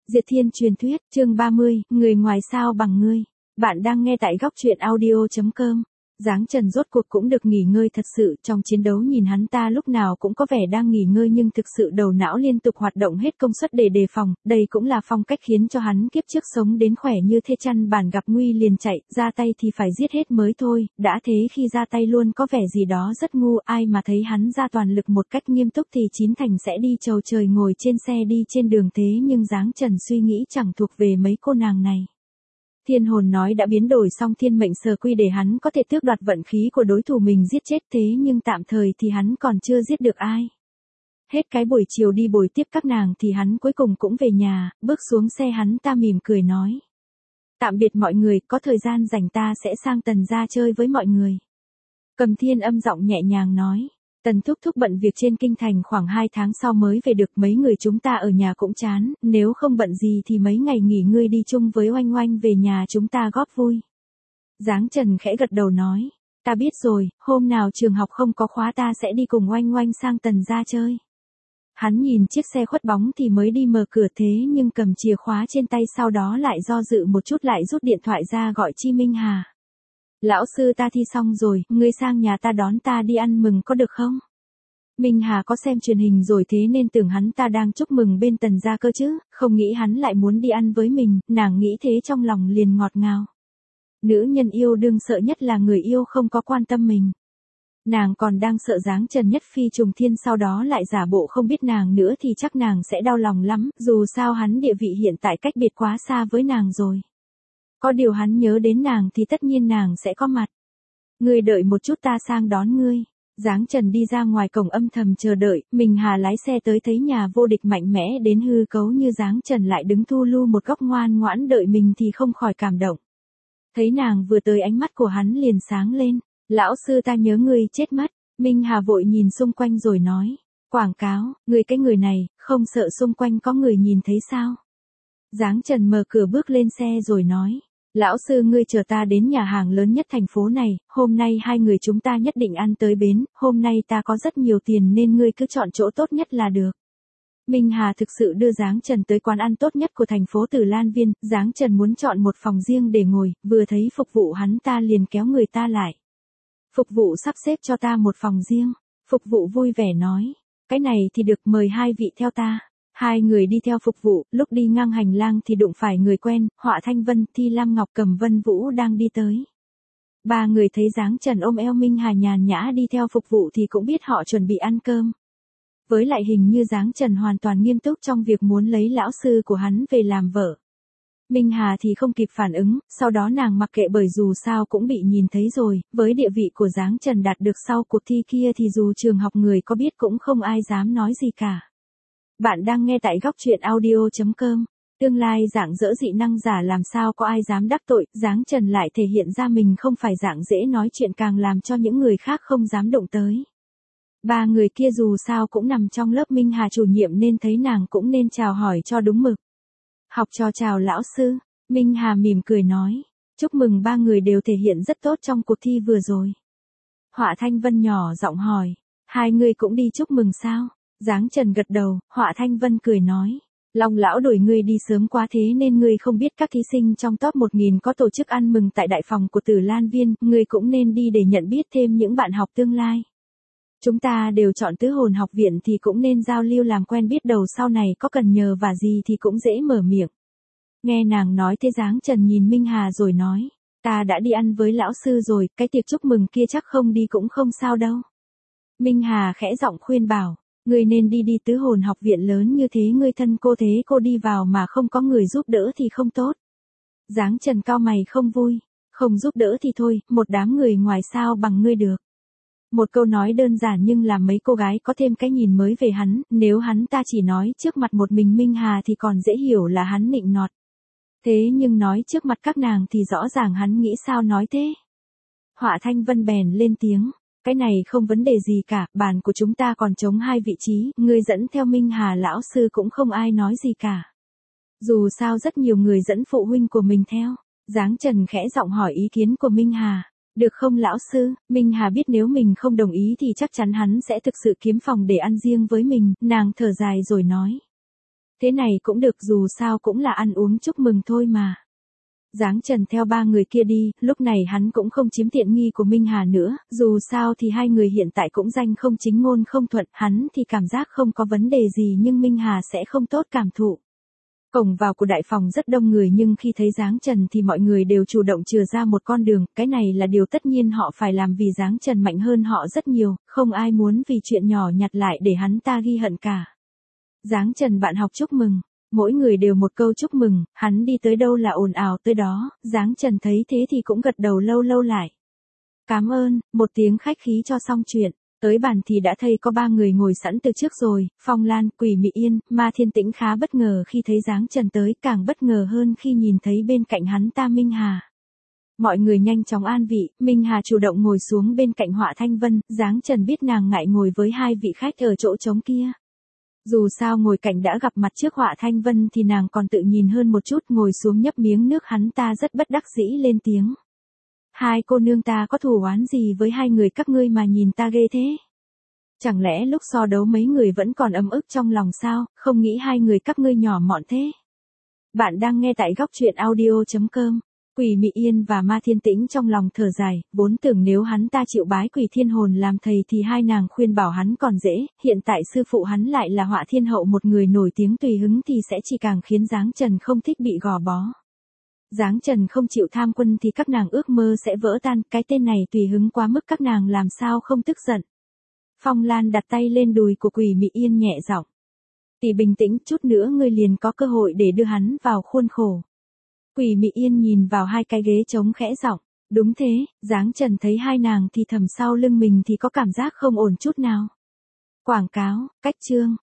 Diệt Thiên truyền thuyết, chương 30, người ngoài sao bằng ngươi. Bạn đang nghe tại góc truyện audio.com. Giáng Trần rốt cuộc cũng được nghỉ ngơi thật sự, trong chiến đấu nhìn hắn ta lúc nào cũng có vẻ đang nghỉ ngơi nhưng thực sự đầu não liên tục hoạt động hết công suất để đề phòng, đây cũng là phong cách khiến cho hắn kiếp trước sống đến khỏe như thế, chăn bản gặp nguy liền chạy, ra tay thì phải giết hết mới thôi, đã thế khi ra tay luôn có vẻ gì đó rất ngu, ai mà thấy hắn ra toàn lực một cách nghiêm túc thì chín thành sẽ đi chầu trời ngồi trên xe đi trên đường, thế nhưng Giáng Trần suy nghĩ chẳng thuộc về mấy cô nàng này. Thiên hồn nói đã biến đổi xong thiên mệnh sở quy để hắn có thể tước đoạt vận khí của đối thủ mình giết chết, thế nhưng tạm thời thì hắn còn chưa giết được ai. Hết cái buổi chiều đi bồi tiếp các nàng thì hắn cuối cùng cũng về nhà, bước xuống xe hắn ta mỉm cười nói. Tạm biệt mọi người, có thời gian rảnh ta sẽ sang Tần gia chơi với mọi người. Cầm Thiên âm giọng nhẹ nhàng nói. Tần thúc thúc bận việc trên kinh thành khoảng 2 tháng sau mới về được, mấy người chúng ta ở nhà cũng chán, nếu không bận gì thì mấy ngày nghỉ ngươi đi chung với Oanh Oanh về nhà chúng ta góp vui. Giáng Trần khẽ gật đầu nói, ta biết rồi, hôm nào trường học không có khóa ta sẽ đi cùng Oanh Oanh sang Tần gia chơi. Hắn nhìn chiếc xe khuất bóng thì mới đi mở cửa, thế nhưng cầm chìa khóa trên tay sau đó lại do dự một chút lại rút điện thoại ra gọi Chi Minh Hà. Lão sư ta thi xong rồi, ngươi sang nhà ta đón ta đi ăn mừng có được không? Minh Hà có xem truyền hình rồi thế nên tưởng hắn ta đang chúc mừng bên Tần gia cơ chứ, không nghĩ hắn lại muốn đi ăn với mình, nàng nghĩ thế trong lòng liền ngọt ngào. Nữ nhân yêu đương sợ nhất là người yêu không có quan tâm mình. Nàng còn đang sợ Giáng Trần nhất phi trùng thiên sau đó lại giả bộ không biết nàng nữa thì chắc nàng sẽ đau lòng lắm, dù sao hắn địa vị hiện tại cách biệt quá xa với nàng rồi. Có điều hắn nhớ đến nàng thì tất nhiên nàng sẽ có mặt. Ngươi đợi một chút ta sang đón ngươi. Giáng Trần đi ra ngoài cổng âm thầm chờ đợi, Minh Hà lái xe tới thấy nhà vô địch mạnh mẽ đến hư cấu như Giáng Trần lại đứng thu lu một góc ngoan ngoãn đợi mình thì không khỏi cảm động. Thấy nàng vừa tới ánh mắt của hắn liền sáng lên, lão sư ta nhớ ngươi chết mất. Minh Hà vội nhìn xung quanh rồi nói, quảng cáo, ngươi cái người này, không sợ xung quanh có người nhìn thấy sao? Giáng Trần mở cửa bước lên xe rồi nói. Lão sư ngươi chờ ta đến nhà hàng lớn nhất thành phố này, hôm nay hai người chúng ta nhất định ăn tới bến, hôm nay ta có rất nhiều tiền nên ngươi cứ chọn chỗ tốt nhất là được. Minh Hà thực sự đưa Giáng Trần tới quán ăn tốt nhất của thành phố Tử Lan Viên, Giáng Trần muốn chọn một phòng riêng để ngồi, vừa thấy phục vụ hắn ta liền kéo người ta lại. Phục vụ sắp xếp cho ta một phòng riêng, phục vụ vui vẻ nói, cái này thì được, mời hai vị theo ta. Hai người đi theo phục vụ, lúc đi ngang hành lang thì đụng phải người quen, Họa Thanh Vân, Thi Lam Ngọc Cầm Vân Vũ đang đi tới. Ba người thấy Giáng Trần ôm eo Minh Hà nhàn nhã đi theo phục vụ thì cũng biết họ chuẩn bị ăn cơm. Với lại hình như Giáng Trần hoàn toàn nghiêm túc trong việc muốn lấy lão sư của hắn về làm vợ. Minh Hà thì không kịp phản ứng, sau đó nàng mặc kệ bởi dù sao cũng bị nhìn thấy rồi, với địa vị của Giáng Trần đạt được sau cuộc thi kia thì dù trường học người có biết cũng không ai dám nói gì cả. Bạn đang nghe tại góc truyện audio.com. Tương lai dạng dỡ dị năng giả làm sao có ai dám đắc tội, Giáng Trần lại thể hiện ra mình không phải dạng dễ nói chuyện càng làm cho những người khác không dám động tới. Ba người kia dù sao cũng nằm trong lớp Minh Hà chủ nhiệm nên thấy nàng cũng nên chào hỏi cho đúng mực. Học trò chào lão sư, Minh Hà mỉm cười nói. Chúc mừng, ba người đều thể hiện rất tốt trong cuộc thi vừa rồi. Họa Thanh Vân nhỏ giọng hỏi, hai người cũng đi chúc mừng sao? Giáng Trần gật đầu, Họa Thanh Vân cười nói. Long lão đuổi ngươi đi sớm quá thế nên ngươi không biết các thí sinh trong top 1000 có tổ chức ăn mừng tại đại phòng của Tử Lan Viên, ngươi cũng nên đi để nhận biết thêm những bạn học tương lai. Chúng ta đều chọn Tứ Hồn học viện thì cũng nên giao lưu làm quen, biết đầu sau này có cần nhờ vả gì thì cũng dễ mở miệng. Nghe nàng nói thế Giáng Trần nhìn Minh Hà rồi nói, ta đã đi ăn với lão sư rồi, cái tiệc chúc mừng kia chắc không đi cũng không sao đâu. Minh Hà khẽ giọng khuyên bảo, ngươi nên đi Tứ Hồn học viện lớn như thế, ngươi thân cô thế cô đi vào mà không có người giúp đỡ thì không tốt. Giáng Trần cau mày không vui, không giúp đỡ thì thôi, một đám người ngoài sao bằng ngươi được. Một câu nói đơn giản nhưng làm mấy cô gái có thêm cái nhìn mới về hắn, nếu hắn ta chỉ nói trước mặt một mình Minh Hà thì còn dễ hiểu là hắn nịnh nọt. Thế nhưng nói trước mặt các nàng thì rõ ràng hắn nghĩ sao nói thế. Họa Thanh Vân bèn lên tiếng, cái này không vấn đề gì cả, bàn của chúng ta còn trống 2 vị trí, ngươi dẫn theo Minh Hà lão sư cũng không ai nói gì cả. Dù sao rất nhiều người dẫn phụ huynh của mình theo. Giáng Trần khẽ giọng hỏi ý kiến của Minh Hà. Được không lão sư? Minh Hà biết nếu mình không đồng ý thì chắc chắn hắn sẽ thực sự kiếm phòng để ăn riêng với mình, nàng thở dài rồi nói. Thế này cũng được, dù sao cũng là ăn uống chúc mừng thôi mà. Giáng Trần theo ba người kia đi, lúc này hắn cũng không chiếm tiện nghi của Minh Hà nữa, dù sao thì hai người hiện tại cũng danh không chính ngôn không thuận, hắn thì cảm giác không có vấn đề gì nhưng Minh Hà sẽ không tốt cảm thụ. Cổng vào của đại phòng rất đông người nhưng khi thấy Giáng Trần thì mọi người đều chủ động chừa ra một con đường, cái này là điều tất nhiên họ phải làm vì Giáng Trần mạnh hơn họ rất nhiều, không ai muốn vì chuyện nhỏ nhặt lại để hắn ta ghi hận cả. Giáng Trần bạn học chúc mừng. Mỗi người đều một câu chúc mừng, hắn đi tới đâu là ồn ào tới đó, Giáng Trần thấy thế thì cũng gật đầu lâu lâu lại. Cảm ơn, một tiếng khách khí cho xong chuyện, tới bàn thì đã thấy có ba người ngồi sẵn từ trước rồi, Phong Lan, Quỷ Mị Yên, Ma Thiên Tĩnh khá bất ngờ khi thấy Giáng Trần tới, càng bất ngờ hơn khi nhìn thấy bên cạnh hắn ta Minh Hà. Mọi người nhanh chóng an vị, Minh Hà chủ động ngồi xuống bên cạnh Họa Thanh Vân, Giáng Trần biết nàng ngại ngồi với hai vị khách ở chỗ trống kia. Dù sao ngồi cạnh đã gặp mặt trước Họa Thanh Vân thì nàng còn tự nhìn hơn một chút, ngồi xuống nhấp miếng nước, hắn ta rất bất đắc dĩ lên tiếng. Hai cô nương ta có thù oán gì với hai người các ngươi mà nhìn ta ghê thế? Chẳng lẽ lúc so đấu mấy người vẫn còn ấm ức trong lòng sao, không nghĩ hai người các ngươi nhỏ mọn thế? Bạn đang nghe tại góc truyện audio.com. Quỷ Mị Yên và Ma Thiên Tĩnh trong lòng thở dài, vốn tưởng nếu hắn ta chịu bái Quỷ Thiên Hồn làm thầy thì hai nàng khuyên bảo hắn còn dễ, hiện tại sư phụ hắn lại là Họa Thiên Hậu, một người nổi tiếng tùy hứng thì sẽ chỉ càng khiến Giáng Trần không thích bị gò bó. Giáng Trần không chịu tham quân thì các nàng ước mơ sẽ vỡ tan, cái tên này tùy hứng quá mức, các nàng làm sao không tức giận. Phong Lan đặt tay lên đùi của Quỷ Mị Yên nhẹ giọng. Tỷ bình tĩnh, chút nữa ngươi liền có cơ hội để đưa hắn vào khuôn khổ. Quỷ Mị Yên nhìn vào hai cái ghế trống khẽ giọng. Đúng thế, Giáng Trần thấy hai nàng thì thầm sau lưng mình thì có cảm giác không ổn chút nào. Quảng cáo, cách chương.